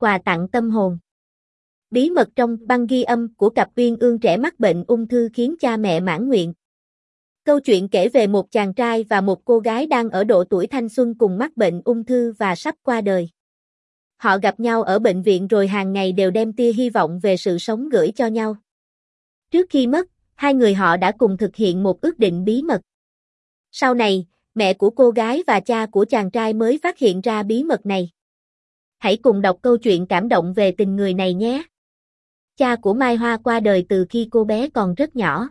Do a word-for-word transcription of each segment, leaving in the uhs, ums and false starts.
quà tặng tâm hồn. Bí mật trong băng ghi âm của cặp uyên ương trẻ mắc bệnh ung thư khiến cha mẹ mãn nguyện. Câu chuyện kể về một chàng trai và một cô gái đang ở độ tuổi thanh xuân cùng mắc bệnh ung thư và sắp qua đời. Họ gặp nhau ở bệnh viện rồi hàng ngày đều đem tia hy vọng về sự sống gửi cho nhau. Trước khi mất, hai người họ đã cùng thực hiện một ước định bí mật. Sau này, mẹ của cô gái và cha của chàng trai mới phát hiện ra bí mật này. Hãy cùng đọc câu chuyện cảm động về tình người này nhé. Cha của Mai Hoa qua đời từ khi cô bé còn rất nhỏ.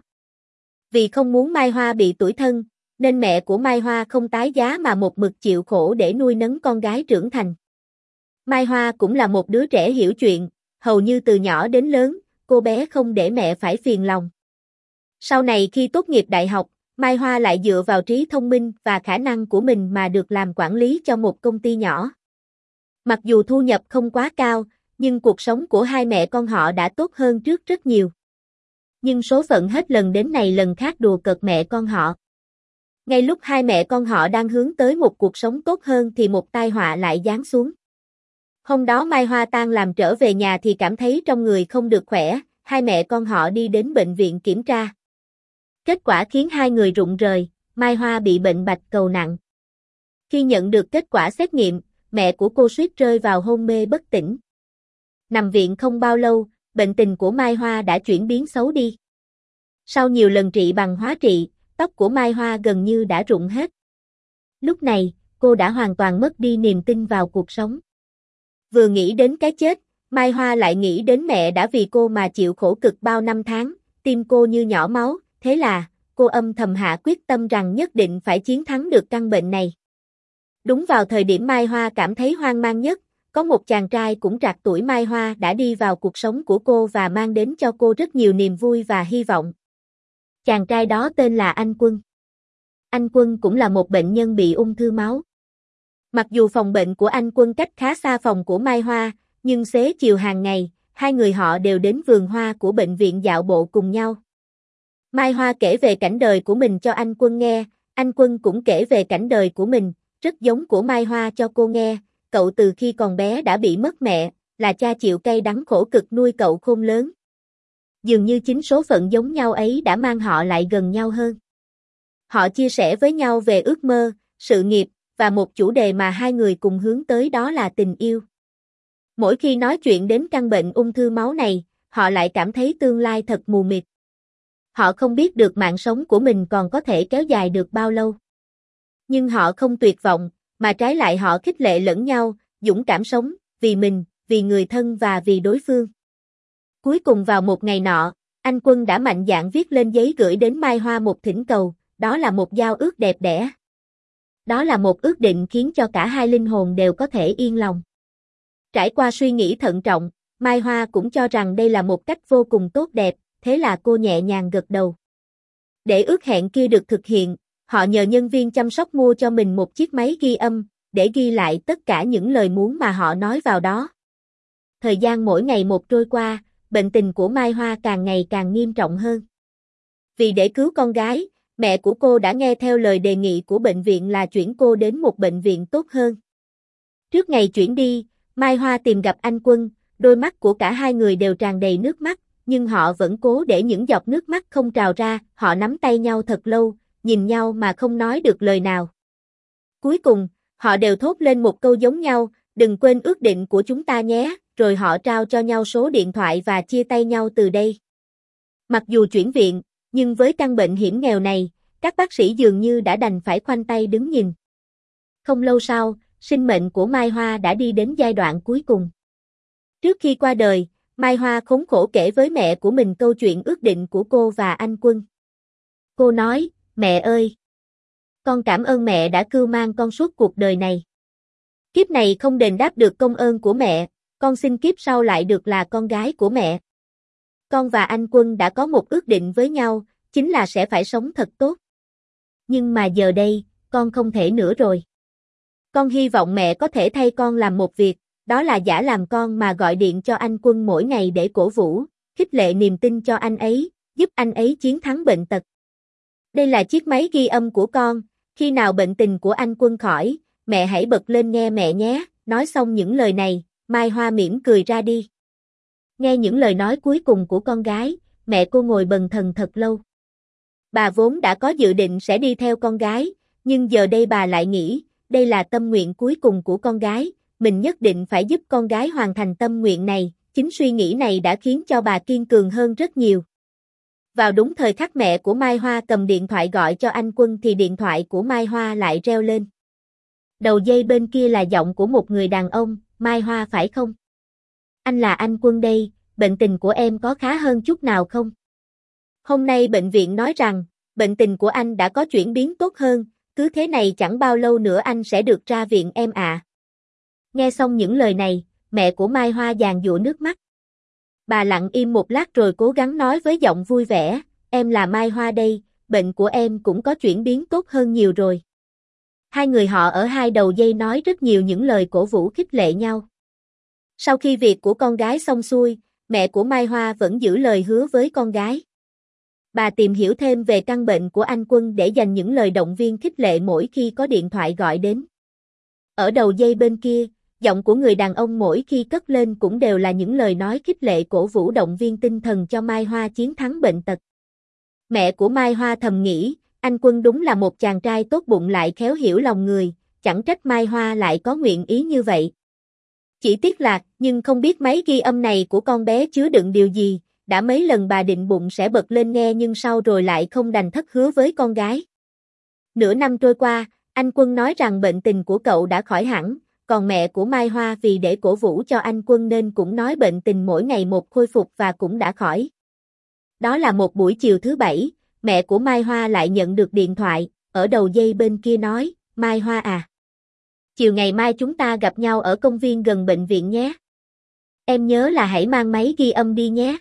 Vì không muốn Mai Hoa bị tủi thân, nên mẹ của Mai Hoa không tái giá mà một mực chịu khổ để nuôi nấng con gái trưởng thành. Mai Hoa cũng là một đứa trẻ hiểu chuyện, hầu như từ nhỏ đến lớn, cô bé không để mẹ phải phiền lòng. Sau này khi tốt nghiệp đại học, Mai Hoa lại dựa vào trí thông minh và khả năng của mình mà được làm quản lý cho một công ty nhỏ. Mặc dù thu nhập không quá cao, nhưng cuộc sống của hai mẹ con họ đã tốt hơn trước rất nhiều. Nhưng số phận hết lần đến này lần khác đùa cợt mẹ con họ. Ngay lúc hai mẹ con họ đang hướng tới một cuộc sống tốt hơn thì một tai họa lại giáng xuống. Hôm đó Mai Hoa tan làm trở về nhà thì cảm thấy trong người không được khỏe, hai mẹ con họ đi đến bệnh viện kiểm tra. Kết quả khiến hai người rụng rời, Mai Hoa bị bệnh bạch cầu nặng. Khi nhận được kết quả xét nghiệm, mẹ của cô suýt rơi vào hôn mê bất tỉnh. Nằm viện không bao lâu, bệnh tình của Mai Hoa đã chuyển biến xấu đi. Sau nhiều lần trị bằng hóa trị, tóc của Mai Hoa gần như đã rụng hết. Lúc này, cô đã hoàn toàn mất đi niềm tin vào cuộc sống. Vừa nghĩ đến cái chết, Mai Hoa lại nghĩ đến mẹ đã vì cô mà chịu khổ cực bao năm tháng, tim cô như nhỏ máu, thế là, cô âm thầm hạ quyết tâm rằng nhất định phải chiến thắng được căn bệnh này. Đúng vào thời điểm Mai Hoa cảm thấy hoang mang nhất, có một chàng trai cũng trạc tuổi Mai Hoa đã đi vào cuộc sống của cô và mang đến cho cô rất nhiều niềm vui và hy vọng. Chàng trai đó tên là Anh Quân. Anh Quân cũng là một bệnh nhân bị ung thư máu. Mặc dù phòng bệnh của Anh Quân cách khá xa phòng của Mai Hoa, nhưng xế chiều hàng ngày, hai người họ đều đến vườn hoa của bệnh viện dạo bộ cùng nhau. Mai Hoa kể về cảnh đời của mình cho Anh Quân nghe, Anh Quân cũng kể về cảnh đời của mình, rất giống của Mai Hoa cho cô nghe. Cậu từ khi còn bé đã bị mất mẹ, là cha chịu cay đắng khổ cực nuôi cậu khôn lớn. Dường như chính số phận giống nhau ấy đã mang họ lại gần nhau hơn. Họ chia sẻ với nhau về ước mơ, sự nghiệp, và một chủ đề mà hai người cùng hướng tới đó là tình yêu. Mỗi khi nói chuyện đến căn bệnh ung thư máu này, họ lại cảm thấy tương lai thật mù mịt. Họ không biết được mạng sống của mình còn có thể kéo dài được bao lâu. Nhưng họ không tuyệt vọng, mà trái lại họ khích lệ lẫn nhau, dũng cảm sống, vì mình, vì người thân và vì đối phương. Cuối cùng vào một ngày nọ, Anh Quân đã mạnh dạn viết lên giấy gửi đến Mai Hoa một thỉnh cầu, đó là một giao ước đẹp đẽ. Đó là một ước định khiến cho cả hai linh hồn đều có thể yên lòng. Trải qua suy nghĩ thận trọng, Mai Hoa cũng cho rằng đây là một cách vô cùng tốt đẹp, thế là cô nhẹ nhàng gật đầu. Để ước hẹn kia được thực hiện, họ nhờ nhân viên chăm sóc mua cho mình một chiếc máy ghi âm, để ghi lại tất cả những lời muốn mà họ nói vào đó. Thời gian mỗi ngày một trôi qua, bệnh tình của Mai Hoa càng ngày càng nghiêm trọng hơn. Vì để cứu con gái, mẹ của cô đã nghe theo lời đề nghị của bệnh viện là chuyển cô đến một bệnh viện tốt hơn. Trước ngày chuyển đi, Mai Hoa tìm gặp Anh Quân, đôi mắt của cả hai người đều tràn đầy nước mắt, nhưng họ vẫn cố để những giọt nước mắt không trào ra, họ nắm tay nhau thật lâu, nhìn nhau mà không nói được lời nào. Cuối cùng, họ đều thốt lên một câu giống nhau, đừng quên ước định của chúng ta nhé, rồi họ trao cho nhau số điện thoại và chia tay nhau từ đây. Mặc dù chuyển viện, nhưng với căn bệnh hiểm nghèo này, các bác sĩ dường như đã đành phải khoanh tay đứng nhìn. Không lâu sau, sinh mệnh của Mai Hoa đã đi đến giai đoạn cuối cùng. Trước khi qua đời, Mai Hoa khốn khổ kể với mẹ của mình câu chuyện ước định của cô và Anh Quân. Cô nói, mẹ ơi! Con cảm ơn mẹ đã cưu mang con suốt cuộc đời này. Kiếp này không đền đáp được công ơn của mẹ, con xin kiếp sau lại được là con gái của mẹ. Con và Anh Quân đã có một ước định với nhau, chính là sẽ phải sống thật tốt. Nhưng mà giờ đây, con không thể nữa rồi. Con hy vọng mẹ có thể thay con làm một việc, đó là giả làm con mà gọi điện cho Anh Quân mỗi ngày để cổ vũ, khích lệ niềm tin cho anh ấy, giúp anh ấy chiến thắng bệnh tật. Đây là chiếc máy ghi âm của con, khi nào bệnh tình của Anh Quân khỏi, mẹ hãy bật lên nghe mẹ nhé. Nói xong những lời này, Mai Hoa mỉm cười ra đi. Nghe những lời nói cuối cùng của con gái, mẹ cô ngồi bần thần thật lâu. Bà vốn đã có dự định sẽ đi theo con gái, nhưng giờ đây bà lại nghĩ, đây là tâm nguyện cuối cùng của con gái, mình nhất định phải giúp con gái hoàn thành tâm nguyện này, chính suy nghĩ này đã khiến cho bà kiên cường hơn rất nhiều. Vào đúng thời khắc mẹ của Mai Hoa cầm điện thoại gọi cho anh Quân thì điện thoại của Mai Hoa lại reo lên. Đầu dây bên kia là giọng của một người đàn ông, Mai Hoa phải không? Anh là anh Quân đây, bệnh tình của em có khá hơn chút nào không? Hôm nay bệnh viện nói rằng, bệnh tình của anh đã có chuyển biến tốt hơn, cứ thế này chẳng bao lâu nữa anh sẽ được ra viện em ạ. À. Nghe xong những lời này, mẹ của Mai Hoa giàn giụa nước mắt. Bà lặng im một lát rồi cố gắng nói với giọng vui vẻ, em là Mai Hoa đây, bệnh của em cũng có chuyển biến tốt hơn nhiều rồi. Hai người họ ở hai đầu dây nói rất nhiều những lời cổ vũ khích lệ nhau. Sau khi việc của con gái xong xuôi, mẹ của Mai Hoa vẫn giữ lời hứa với con gái. Bà tìm hiểu thêm về căn bệnh của anh Quân để dành những lời động viên khích lệ mỗi khi có điện thoại gọi đến. Ở đầu dây bên kia, giọng của người đàn ông mỗi khi cất lên cũng đều là những lời nói khích lệ cổ vũ động viên tinh thần cho Mai Hoa chiến thắng bệnh tật. Mẹ của Mai Hoa thầm nghĩ, anh Quân đúng là một chàng trai tốt bụng lại khéo hiểu lòng người, chẳng trách Mai Hoa lại có nguyện ý như vậy. Chỉ tiếc là, nhưng không biết máy ghi âm này của con bé chứa đựng điều gì, đã mấy lần bà định bụng sẽ bật lên nghe nhưng sau rồi lại không đành thất hứa với con gái. Nửa năm trôi qua, anh Quân nói rằng bệnh tình của cậu đã khỏi hẳn, còn mẹ của Mai Hoa vì để cổ vũ cho anh Quân nên cũng nói bệnh tình mỗi ngày một khôi phục và cũng đã khỏi. Đó là một buổi chiều thứ bảy, mẹ của Mai Hoa lại nhận được điện thoại, ở đầu dây bên kia nói, Mai Hoa à. Chiều ngày mai chúng ta gặp nhau ở công viên gần bệnh viện nhé. Em nhớ là hãy mang máy ghi âm đi nhé.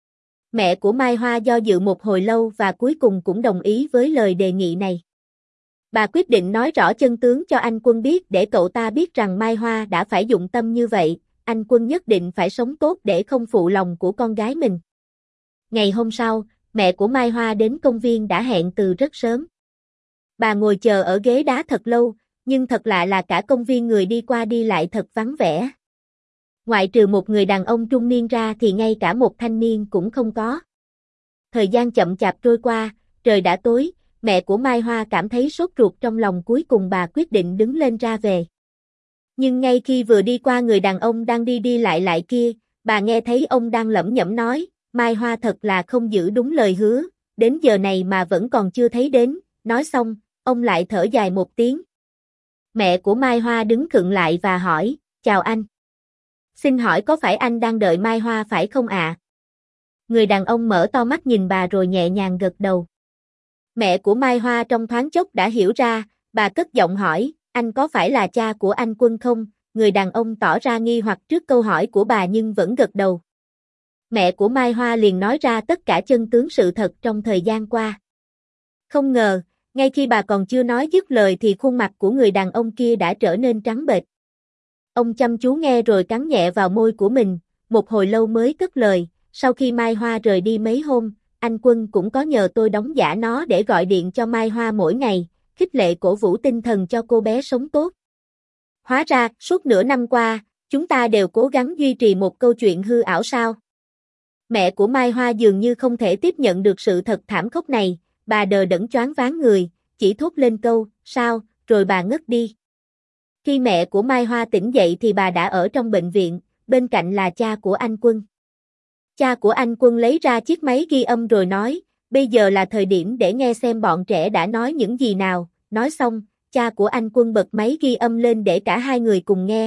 Mẹ của Mai Hoa do dự một hồi lâu và cuối cùng cũng đồng ý với lời đề nghị này. Bà quyết định nói rõ chân tướng cho anh Quân biết để cậu ta biết rằng Mai Hoa đã phải dụng tâm như vậy, anh Quân nhất định phải sống tốt để không phụ lòng của con gái mình. Ngày hôm sau, mẹ của Mai Hoa đến công viên đã hẹn từ rất sớm. Bà ngồi chờ ở ghế đá thật lâu, nhưng thật lạ là cả công viên người đi qua đi lại thật vắng vẻ. Ngoại trừ một người đàn ông trung niên ra thì ngay cả một thanh niên cũng không có. Thời gian chậm chạp trôi qua, trời đã tối, mẹ của Mai Hoa cảm thấy sốt ruột trong lòng cuối cùng bà quyết định đứng lên ra về. Nhưng ngay khi vừa đi qua người đàn ông đang đi đi lại lại kia, bà nghe thấy ông đang lẩm nhẩm nói, Mai Hoa thật là không giữ đúng lời hứa, đến giờ này mà vẫn còn chưa thấy đến, nói xong, ông lại thở dài một tiếng. Mẹ của Mai Hoa đứng khựng lại và hỏi, chào anh. Xin hỏi có phải anh đang đợi Mai Hoa phải không ạ? À? Người đàn ông mở to mắt nhìn bà rồi nhẹ nhàng gật đầu. Mẹ của Mai Hoa trong thoáng chốc đã hiểu ra, bà cất giọng hỏi, anh có phải là cha của anh Quân không? Người đàn ông tỏ ra nghi hoặc trước câu hỏi của bà nhưng vẫn gật đầu. Mẹ của Mai Hoa liền nói ra tất cả chân tướng sự thật trong thời gian qua. Không ngờ, ngay khi bà còn chưa nói dứt lời thì khuôn mặt của người đàn ông kia đã trở nên trắng bệch. Ông chăm chú nghe rồi cắn nhẹ vào môi của mình, một hồi lâu mới cất lời, sau khi Mai Hoa rời đi mấy hôm, anh Quân cũng có nhờ tôi đóng giả nó để gọi điện cho Mai Hoa mỗi ngày, khích lệ cổ vũ tinh thần cho cô bé sống tốt. Hóa ra, suốt nửa năm qua, chúng ta đều cố gắng duy trì một câu chuyện hư ảo sao? Mẹ của Mai Hoa dường như không thể tiếp nhận được sự thật thảm khốc này, bà đờ đẫn choáng váng người, chỉ thốt lên câu, sao, rồi bà ngất đi. Khi mẹ của Mai Hoa tỉnh dậy thì bà đã ở trong bệnh viện, bên cạnh là cha của anh Quân. Cha của anh Quân lấy ra chiếc máy ghi âm rồi nói, bây giờ là thời điểm để nghe xem bọn trẻ đã nói những gì nào, nói xong, cha của anh Quân bật máy ghi âm lên để cả hai người cùng nghe.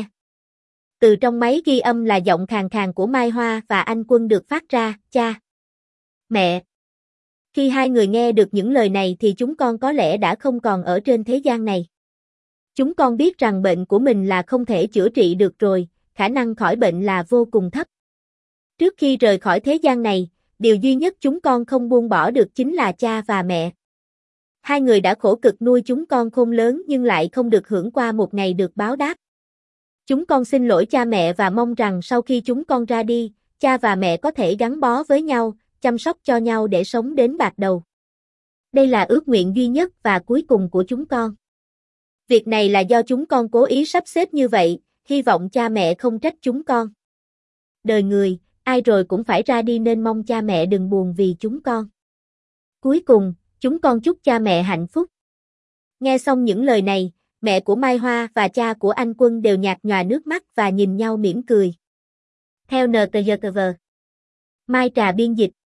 Từ trong máy ghi âm là giọng khàn khàn của Mai Hoa và anh Quân được phát ra, cha, mẹ. Khi hai người nghe được những lời này thì chúng con có lẽ đã không còn ở trên thế gian này. Chúng con biết rằng bệnh của mình là không thể chữa trị được rồi, khả năng khỏi bệnh là vô cùng thấp. Trước khi rời khỏi thế gian này, điều duy nhất chúng con không buông bỏ được chính là cha và mẹ. Hai người đã khổ cực nuôi chúng con khôn lớn nhưng lại không được hưởng qua một ngày được báo đáp. Chúng con xin lỗi cha mẹ và mong rằng sau khi chúng con ra đi, cha và mẹ có thể gắn bó với nhau, chăm sóc cho nhau để sống đến bạc đầu. Đây là ước nguyện duy nhất và cuối cùng của chúng con. Việc này là do chúng con cố ý sắp xếp như vậy, hy vọng cha mẹ không trách chúng con. Đời người, ai rồi cũng phải ra đi nên mong cha mẹ đừng buồn vì chúng con. Cuối cùng, chúng con chúc cha mẹ hạnh phúc. Nghe xong những lời này, mẹ của Mai Hoa và cha của anh Quân đều nhạt nhòa nước mắt và nhìn nhau mỉm cười. Theo en tê giê tê vê. Mai Trà biên dịch.